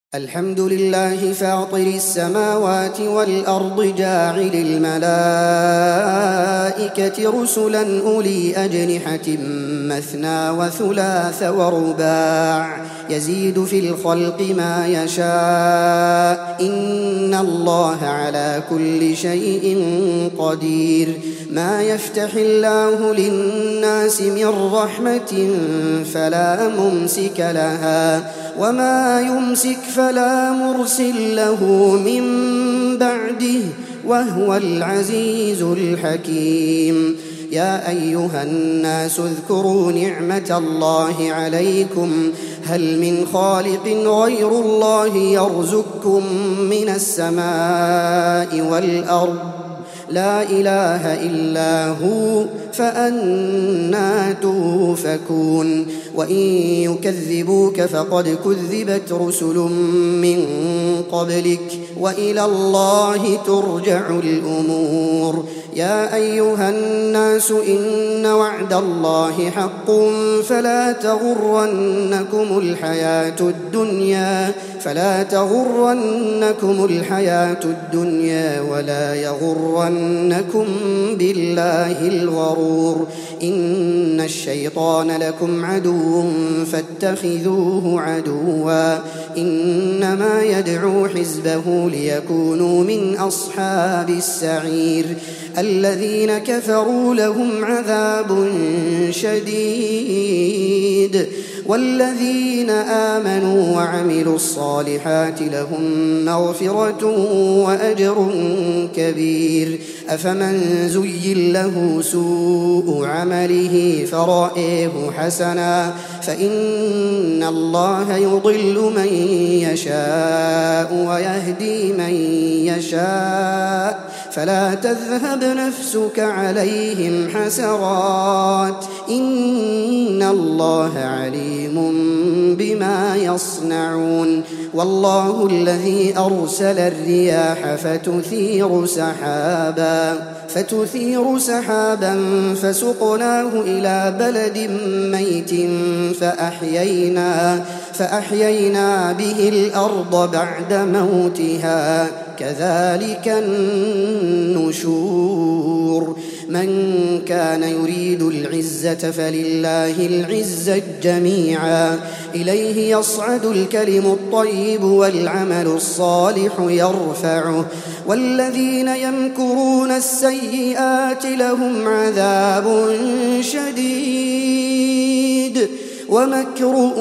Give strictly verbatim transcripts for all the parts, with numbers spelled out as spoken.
الحمد لله فاطر السماوات والأرض جاعل الملائكة رسلا أولي أجنحة مثنى وثلاث ورباع يزيد في الخلق ما يشاء إن الله على كل شيء قدير. ما يفتح الله للناس من رحمة فلا ممسك لها وما يمسك فلا مرسل له من بعده وهو العزيز الحكيم. يا أيها الناس اذكروا نعمة الله عليكم هل من خالق غير الله يرزقكم من السماء والأرض لا إله إلا هو فأنى توفكون. وإن يكذبوك فقد كذبت رسل من قبلك وإلى الله ترجع الأمور. يا أيها الناس إن وعد الله حق فلا تغرنكم الحياة الدنيا فلا تغرنكم الحياة الدنيا ولا يغرنكم بالله الغرور. إن الشيطان لكم عدو فاتخذوه عدوا إنما يدعو حزبه ليكونوا من أصحاب السعير. الذين كفروا لهم عذاب شديد والذين آمنوا وعملوا الصالحات لهم مغفرة وأجر كبير. أفمن زين له سوء عمله فرآه حسنا فإن الله يضل من يشاء ويهدي من يشاء فلا تذهب نفسك عليهم حسرات إن الله عليم بما يصنعون. والله الذي أرسل الرياح فتثير سحابا فتثير سحابا فسقناه إلى بلد ميت فأحيينا فأحيينا به الأرض بعد موتها كذلك النشور. من كان يريد العزة فلله العزة جميعا إليه يصعد الكلم الطيب والعمل الصالح يرفعه والذين يمكرون السيئات لهم عذاب شديد ومكر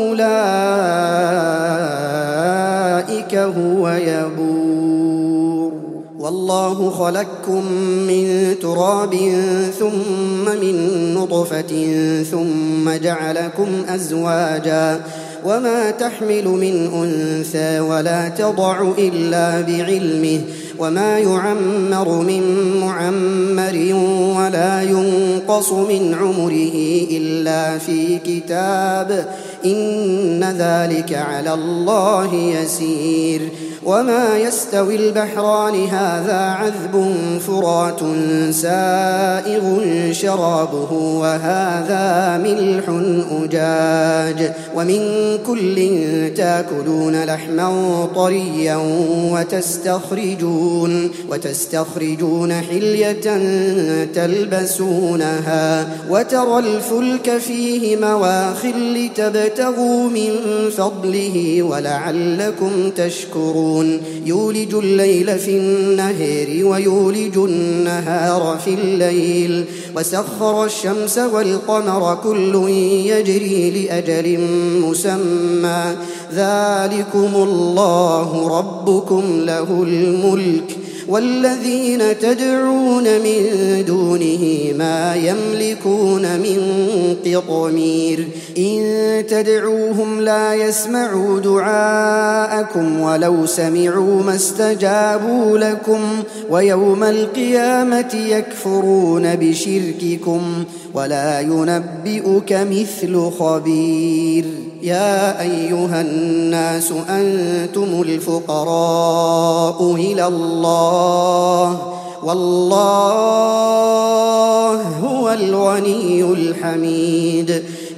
أولئك هو يبور. والله خلقكم من تراب ثم من نطفة ثم جعلكم أزواجا وما تحمل من أنثى ولا تضع إلا بعلمه وما يعمر من معمر ولا ينقص من عمره إلا في كتاب إن ذلك على الله يسير. وما يستوي البحران هذا عذب فرات سائغ شرابه وهذا ملح أجاج ومن كل تاكلون لحما طريا وتستخرجون وتستخرجون حلية تلبسونها وترى الفلك فيه مواخر لتبتغوا من فضله ولعلكم تشكرون. يولج الليل في النهار ويولج النهار في الليل وسخر الشمس والقمر كل يجري لأجل مسمى ذلكم الله ربكم له الملك والذين تدعون من دونه ما يملكون من قطمير. إن تدعوهم لا يسمعوا دعاءكم ولو سمعوا ما استجابوا لكم ويوم القيامة يكفرون بشرككم ولا ينبئك مثل خبير. يا أيها الناس أنتم الفقراء إلى الله والله هو الغني الحميد.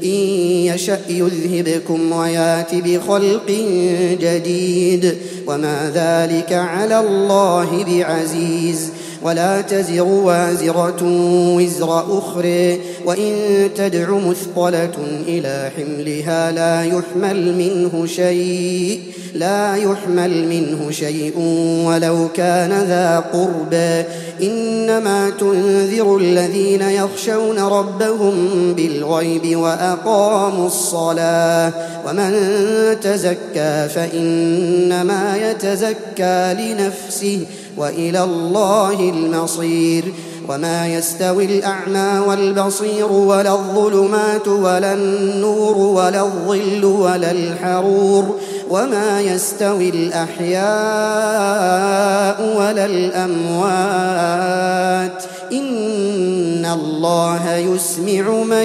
إن يشأ يذهبكم ويات بخلق جديد وما ذلك على الله بعزيز. ولا تزر وازرة وزر أخرى وإن تدع مثقلة إلى حملها لا يحمل منه شيء لا يحمل منه شيء ولو كان ذا قربى إنما تنذر الذين يخشون ربهم بالغيب وأقاموا الصلاة ومن تزكى فإنما يتزكى لنفسه وإلى الله المصير. وما يستوي الأعمى والبصير ولا الظلمات ولا النور ولا الظل ولا الحرور وما يستوي الأحياء ولا الأموات إن الله يسمع من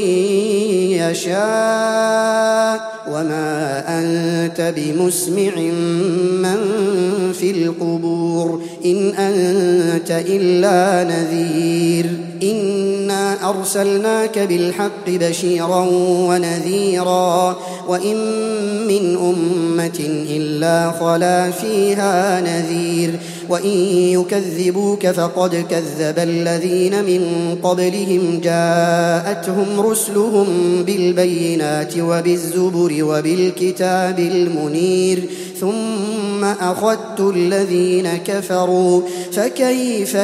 يشاء وما أنت بمسمع من في القبور إن أنت إلا نذير. إنا أرسلناك بالحق بشيرا ونذيرا وإن من أمة إلا خلا فيها نذير وإن يكذبوك فقد كذب الذين من قبلهم جاءتهم رسلهم بالبينات وبالزبر وبالكتاب المنير ثم أخذت الذين كفروا فكيف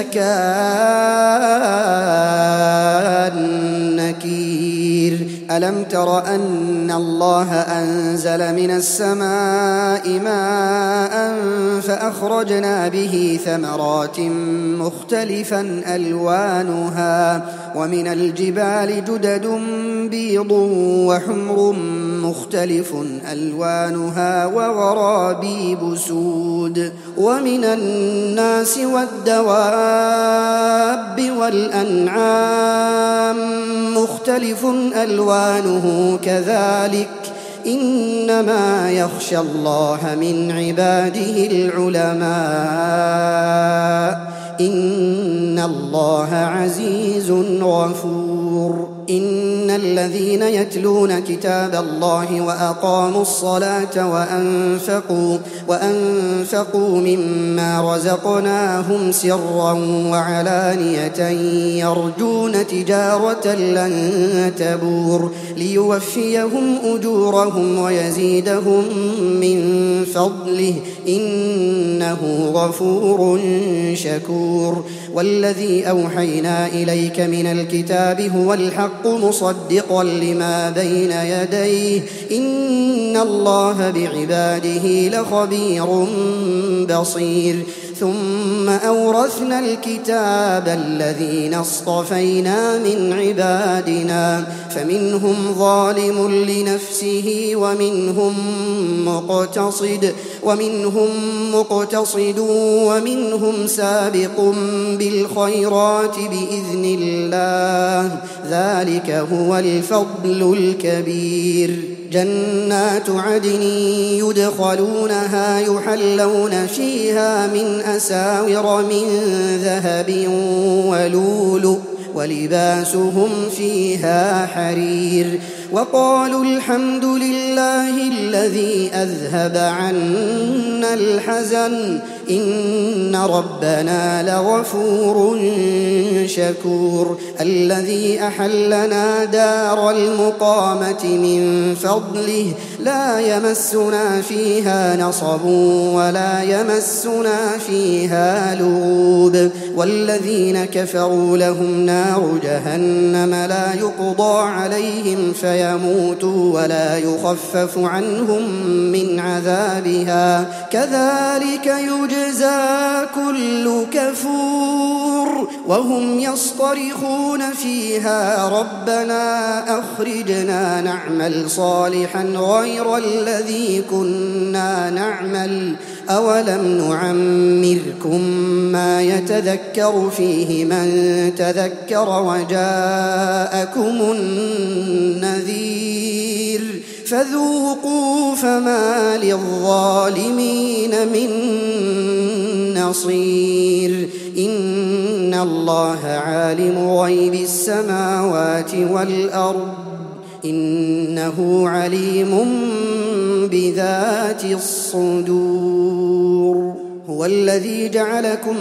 كان نكير. ألم تر أن الله أنزل من السماء ماء فأخرجنا به ثمرات مختلفا ألوانها ومن الجبال جدد بيض وحمر مختلف ألوانها وغرابيب سود ومن الناس والدواب والأنعام مختلف ألوانه كذلك إنما يخشى الله من عباده العلماء إن الله عزيز غفور. إن الذين يتلون كتاب الله وأقاموا الصلاة وأنفقوا, وأنفقوا مما رزقناهم سرا وعلانية يرجون تجارة لن تبور ليوفيهم أجورهم ويزيدهم من فضله إنه غفور شكور. والذي أوحينا إليك من الكتاب هو الحق مصدقا لما بين يديه إن الله بعباده لخبير بصير. ثم أورثنا الكتاب الذين اصطفينا من عبادنا فمنهم ظالم لنفسه ومنهم مقتصد ومنهم مقتصد ومنهم سابق بالخيرات بإذن الله ذلك هو الفضل الكبير. جنات عدن يدخلونها يحلون فيها من أساور من ذهب ولؤلؤ ولباسهم فيها حرير. وقالوا الحمد لله الذي أذهب عنا الحزن إن ربنا لغفور شكور. الذي أحلنا دار المقامة من فضله لا يمسنا فيها نصب ولا يمسنا فيها لغوب. والذين كفروا لهم نار جهنم لا يقضى عليهم فيموتوا ولا يخفف عنهم من عذابها كذلك يجزى كل كفور. وهم يصطرخون فيها ربنا أخرجنا نعمل صالحا غير الذي كنا نعمل أولم نعمركم ما يتذكر فيه من تذكر وجاءكم النذير فذوقوا فما للظالمين من نصير. إن الله عالم غيب السماوات والأرض إنه عليم بذات الصدور. هو الذي جعلكم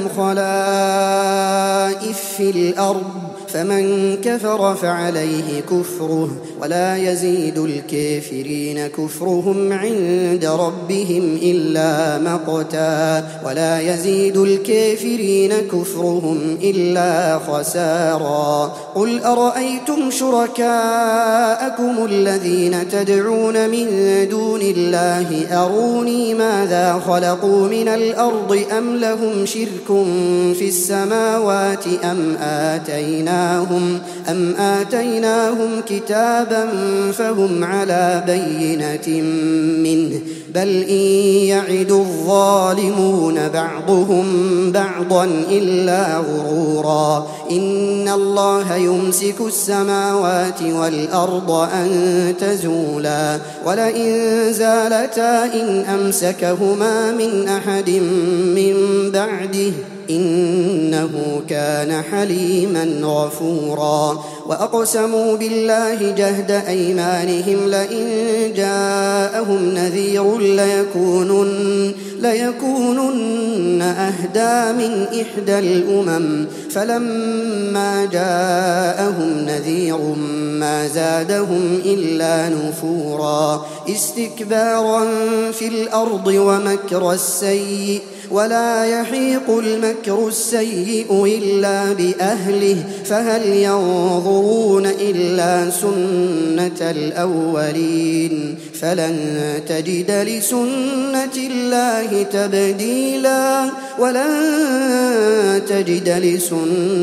خلائف في الأرض فمن كفر فعليه كفره ولا يزيد الكافرين كفرهم عند ربهم إلا مقتا ولا يزيد الكافرين كفرهم إلا خسارا. قل أرأيتم شركاءكم الذين تدعون من دون الله أروني ماذا خلقوا من الأرض أم لهم شرك في السماوات أم آتينا أم آتيناهم كتابا فهم على بينة منه بل إن يعد الظالمون بعضهم بعضا إلا غرورا. إن الله يمسك السماوات والأرض أن تزولا ولئن زالتا إن أمسكهما من أحد من بعده إنه كان حليما غفورا. وأقسموا بالله جهد أيمانهم لئن جاءهم نذير ليكونن, ليكونن أهدى من إحدى الأمم فلما جاءهم نذير ما زادهم إلا نفورا استكبارا في الأرض ومكر السيء ولا يحيق المكر السيء إلا بأهله فهل ينظرون إلا سنة الأولين فلن تجد لسنة الله تبديلا ولن تجد لسنة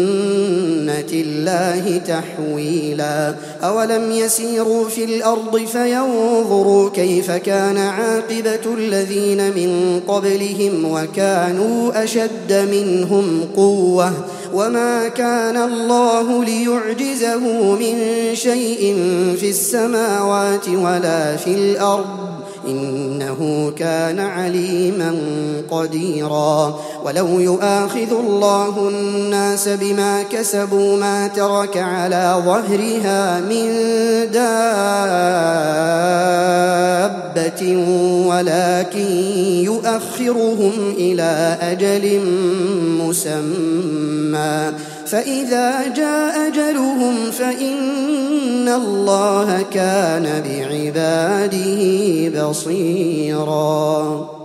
الله تحويلا. أولم يسيروا في الأرض فينظروا كيف كان عاقبة الذين من قبلهم وكانوا أشد منهم قوة وما كان الله ليعجزه من شيء في السماوات ولا في الأرض إنه كان عليما قديرا. ولو يؤاخذ الله الناس بما كسبوا ما ترك على ظهرها من دابة ولكن يؤخرهم إلى أجل مسمى فإذا جاء أجلهم فإن الله كان بعباده بصيرا.